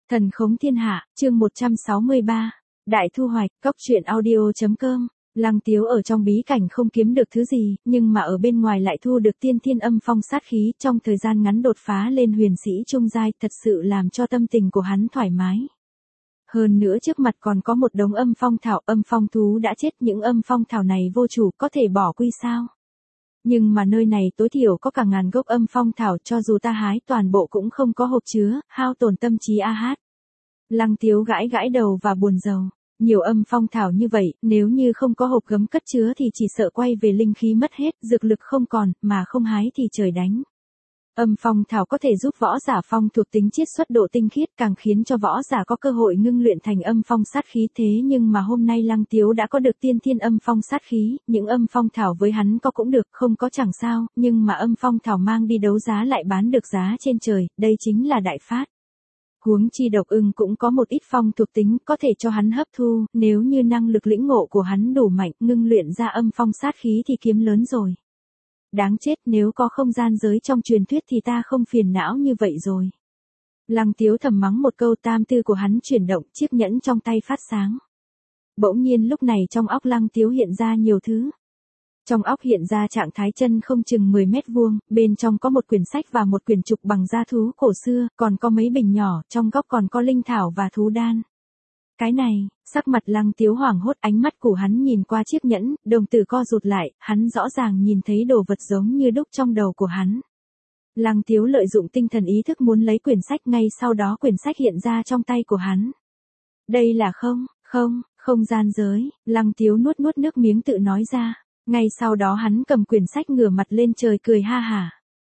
Thần khống thiên hạ, chương 163. Đại thu hoạch, cóc truyện audio.com. Lăng Tiếu ở trong bí cảnh không kiếm được thứ gì, nhưng mà ở bên ngoài lại thu được tiên thiên âm phong sát khí, trong thời gian ngắn đột phá lên huyền sĩ trung giai, thật sự làm cho tâm tình của hắn thoải mái. Hơn nữa trước mặt còn có một đống âm phong thảo, âm phong thú đã chết, những âm phong thảo này vô chủ, có thể bỏ quy sao? Nhưng mà nơi này tối thiểu có cả ngàn gốc âm phong thảo, cho dù ta hái toàn bộ cũng không có hộp chứa, hao tổn tâm trí a hát. Lăng Tiếu gãi gãi đầu và buồn rầu. Nhiều âm phong thảo như vậy, nếu như không có hộp gấm cất chứa thì chỉ sợ quay về linh khí mất hết, dược lực không còn, mà không hái thì trời đánh. Âm phong thảo có thể giúp võ giả phong thuộc tính chiết xuất độ tinh khiết, càng khiến cho võ giả có cơ hội ngưng luyện thành âm phong sát khí, thế nhưng mà hôm nay Lăng Tiếu đã có được tiên thiên âm phong sát khí, những âm phong thảo với hắn có cũng được, không có chẳng sao, nhưng mà âm phong thảo mang đi đấu giá lại bán được giá trên trời, đây chính là đại phát. Huống chi độc ưng cũng có một ít phong thuộc tính có thể cho hắn hấp thu, nếu như năng lực lĩnh ngộ của hắn đủ mạnh, ngưng luyện ra âm phong sát khí thì kiếm lớn rồi. Đáng chết, nếu có không gian giới trong truyền thuyết thì ta không phiền não như vậy rồi. Lăng Tiếu thầm mắng một câu, tam tư của hắn chuyển động, chiếc nhẫn trong tay phát sáng. Bỗng nhiên lúc này trong óc Lăng Tiếu hiện ra nhiều thứ. Trong óc hiện ra trạng thái chân không chừng 10 mét vuông, bên trong có một quyển sách và một quyển trục bằng da thú cổ xưa, còn có mấy bình nhỏ, trong góc còn có linh thảo và thú đan. Cái này, sắc mặt Lăng Tiếu hoảng hốt, ánh mắt của hắn nhìn qua chiếc nhẫn, đồng tử co rụt lại, hắn rõ ràng nhìn thấy đồ vật giống như đúc trong đầu của hắn. Lăng Tiếu lợi dụng tinh thần ý thức muốn lấy quyển sách, ngay sau đó quyển sách hiện ra trong tay của hắn. Đây là không gian giới, Lăng Tiếu nuốt nước miếng tự nói ra. Ngay sau đó hắn cầm quyển sách ngửa mặt lên trời cười ha hả.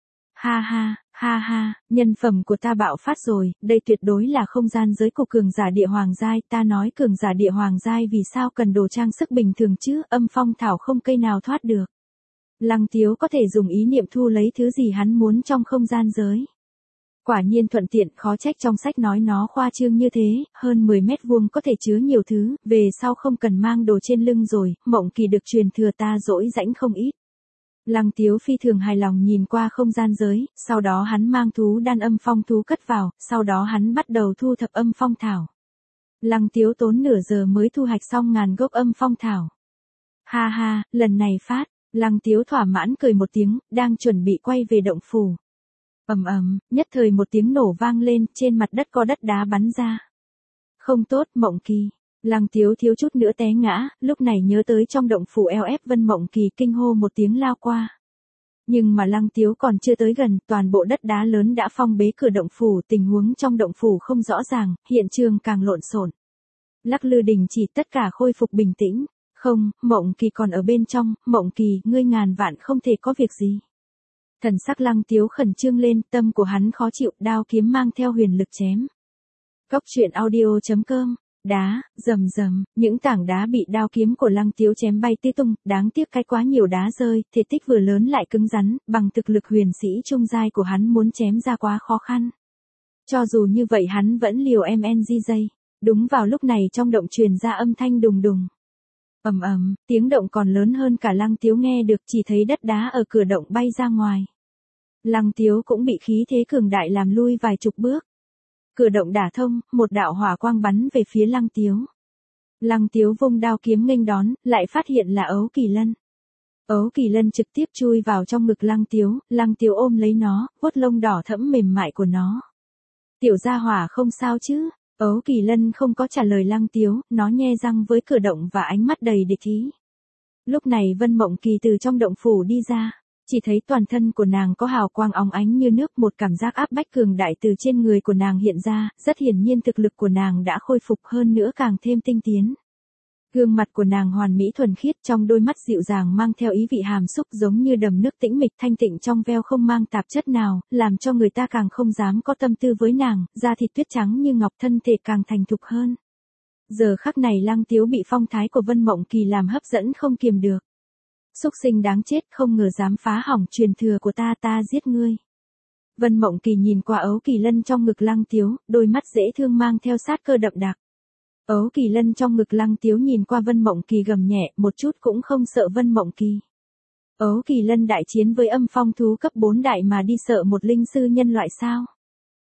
Ha ha, nhân phẩm của ta bạo phát rồi, đây tuyệt đối là không gian giới của cường giả địa hoàng giai, ta nói cường giả địa hoàng giai vì sao cần đồ trang sức bình thường chứ, âm phong thảo không cây nào thoát được. Lăng Tiếu có thể dùng ý niệm thu lấy thứ gì hắn muốn trong không gian giới. Quả nhiên thuận tiện, khó trách trong sách nói nó khoa trương như thế, hơn 10 mét vuông có thể chứa nhiều thứ, về sau không cần mang đồ trên lưng rồi, Mộng Kỳ được truyền thừa ta dỗi rãnh không ít. Lăng Tiếu phi thường hài lòng nhìn qua không gian giới, sau đó hắn mang thú đan âm phong thú cất vào, sau đó hắn bắt đầu thu thập âm phong thảo. Lăng Tiếu tốn nửa giờ mới thu hoạch xong ngàn gốc âm phong thảo. Ha, lần này phát, Lăng Tiếu thỏa mãn cười một tiếng, đang chuẩn bị quay về động phủ. Nhất thời một tiếng nổ vang lên, trên mặt đất có đất đá bắn ra. Không tốt, Mộng Kỳ. Lăng Tiếu thiếu chút nữa té ngã, lúc này nhớ tới trong động phủ eo ép Vân Mộng Kỳ, kinh hô một tiếng lao qua. Nhưng mà Lăng Tiếu còn chưa tới gần, toàn bộ đất đá lớn đã phong bế cửa động phủ, tình huống trong động phủ không rõ ràng, hiện trường càng lộn xộn. Lắc lư đình chỉ, tất cả khôi phục bình tĩnh. Không, Mộng Kỳ còn ở bên trong, Mộng Kỳ, ngươi ngàn vạn không thể có việc gì. Thần sắc Lăng Tiếu khẩn trương lên, tâm của hắn khó chịu, đao kiếm mang theo huyền lực chém. Cóc truyện audio.com. Đá, rầm, những tảng đá bị đao kiếm của Lăng Tiếu chém bay tứ tung, đáng tiếc cái quá nhiều đá rơi, thể tích vừa lớn lại cứng rắn, bằng thực lực huyền sĩ trung giai của hắn muốn chém ra quá khó khăn. Cho dù như vậy hắn vẫn liều MNGJ. Đúng vào lúc này trong động truyền ra âm thanh đùng đùng. Tiếng động còn lớn hơn cả Lăng Tiếu nghe được, chỉ thấy đất đá ở cửa động bay ra ngoài. Lăng Tiếu cũng bị khí thế cường đại làm lui vài chục bước. Cửa động đả thông, một đạo hỏa quang bắn về phía Lăng Tiếu. Lăng Tiếu vung đao kiếm nghênh đón, lại phát hiện là Ấu Kỳ Lân. Ấu Kỳ Lân trực tiếp chui vào trong ngực Lăng Tiếu ôm lấy nó, vuốt lông đỏ thẫm mềm mại của nó. Tiểu gia hỏa không sao chứ? Ấu Kỳ Lân không có trả lời Lăng Tiếu, nó nhe răng với cửa động và ánh mắt đầy địch ý. Lúc này Vân Mộng Kỳ từ trong động phủ đi ra, chỉ thấy toàn thân của nàng có hào quang óng ánh như nước, một cảm giác áp bách cường đại từ trên người của nàng hiện ra, rất hiển nhiên thực lực của nàng đã khôi phục hơn nữa càng thêm tinh tiến. Gương mặt của nàng hoàn mỹ thuần khiết, trong đôi mắt dịu dàng mang theo ý vị hàm xúc giống như đầm nước tĩnh mịch thanh tịnh trong veo không mang tạp chất nào, làm cho người ta càng không dám có tâm tư với nàng, da thịt tuyết trắng như ngọc, thân thể càng thành thục hơn. Giờ khắc này Lăng Tiếu bị phong thái của Vân Mộng Kỳ làm hấp dẫn không kiềm được. Súc sinh đáng chết, không ngờ dám phá hỏng truyền thừa của ta giết ngươi. Vân Mộng Kỳ nhìn qua Ấu Kỳ Lân trong ngực Lăng Tiếu, đôi mắt dễ thương mang theo sát cơ đậm đặc. Ấu Kỳ Lân trong ngực Lăng Tiếu nhìn qua Vân Mộng Kỳ gầm nhẹ, một chút cũng không sợ Vân Mộng Kỳ. Ấu Kỳ Lân đại chiến với âm phong thú cấp 4 đại mà đi sợ một linh sư nhân loại sao?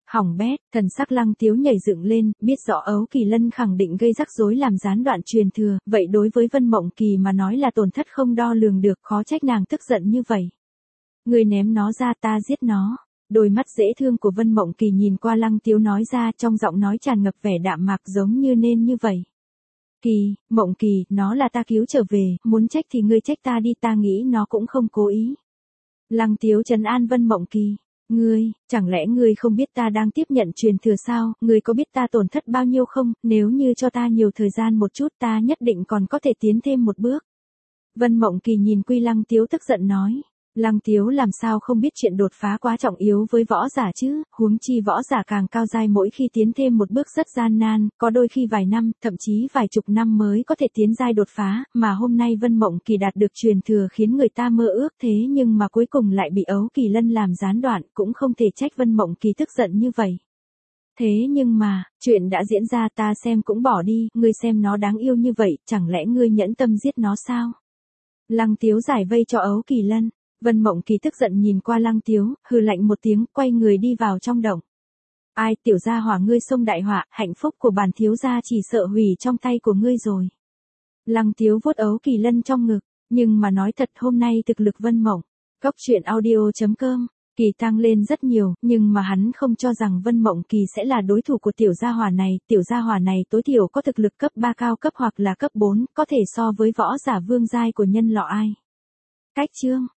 Hỏng bét, thần sắc Lăng Tiếu nhảy dựng lên, biết rõ Ấu Kỳ Lân khẳng định gây rắc rối làm gián đoạn truyền thừa, vậy đối với Vân Mộng Kỳ mà nói là tổn thất không đo lường được, khó trách nàng tức giận như vậy. Người ném nó ra, ta giết nó. Đôi mắt dễ thương của Vân Mộng Kỳ nhìn qua Lăng Tiếu nói ra, trong giọng nói tràn ngập vẻ đạm mạc giống như nên như vậy. Mộng Kỳ, nó là ta cứu trở về, muốn trách thì ngươi trách ta đi, ta nghĩ nó cũng không cố ý. Lăng Tiếu trấn an Vân Mộng Kỳ. Chẳng lẽ ngươi không biết ta đang tiếp nhận truyền thừa sao, ngươi có biết ta tổn thất bao nhiêu không, nếu như cho ta nhiều thời gian một chút ta nhất định còn có thể tiến thêm một bước. Vân Mộng Kỳ nhìn Quy Lăng Tiếu tức giận nói. Lăng Tiếu làm sao không biết chuyện đột phá quá trọng yếu với võ giả chứ, huống chi võ giả càng cao giai mỗi khi tiến thêm một bước rất gian nan, có đôi khi vài năm, thậm chí vài chục năm mới có thể tiến giai đột phá, mà hôm nay Vân Mộng Kỳ đạt được truyền thừa khiến người ta mơ ước, thế nhưng mà cuối cùng lại bị Ấu Kỳ Lân làm gián đoạn, cũng không thể trách Vân Mộng Kỳ tức giận như vậy. Thế nhưng mà, chuyện đã diễn ra, ta xem cũng bỏ đi, ngươi xem nó đáng yêu như vậy, chẳng lẽ ngươi nhẫn tâm giết nó sao? Lăng Tiếu giải vây cho Ấu Kỳ Lân. Vân Mộng Kỳ tức giận nhìn qua Lăng Tiếu, hừ lạnh một tiếng, quay người đi vào trong động. Ai, tiểu gia hỏa ngươi xông đại họa, hạnh phúc của bản thiếu gia chỉ sợ hủy trong tay của ngươi rồi. Lăng Tiếu vuốt Ấu Kỳ Lân trong ngực, nhưng mà nói thật hôm nay thực lực Vân Mộng, Cốc Truyện Audio.com, Kỳ tăng lên rất nhiều, nhưng mà hắn không cho rằng Vân Mộng Kỳ sẽ là đối thủ của tiểu gia hỏa này tối thiểu có thực lực cấp 3 cao cấp hoặc là cấp 4, có thể so với võ giả vương giai của nhân loại. Cách chương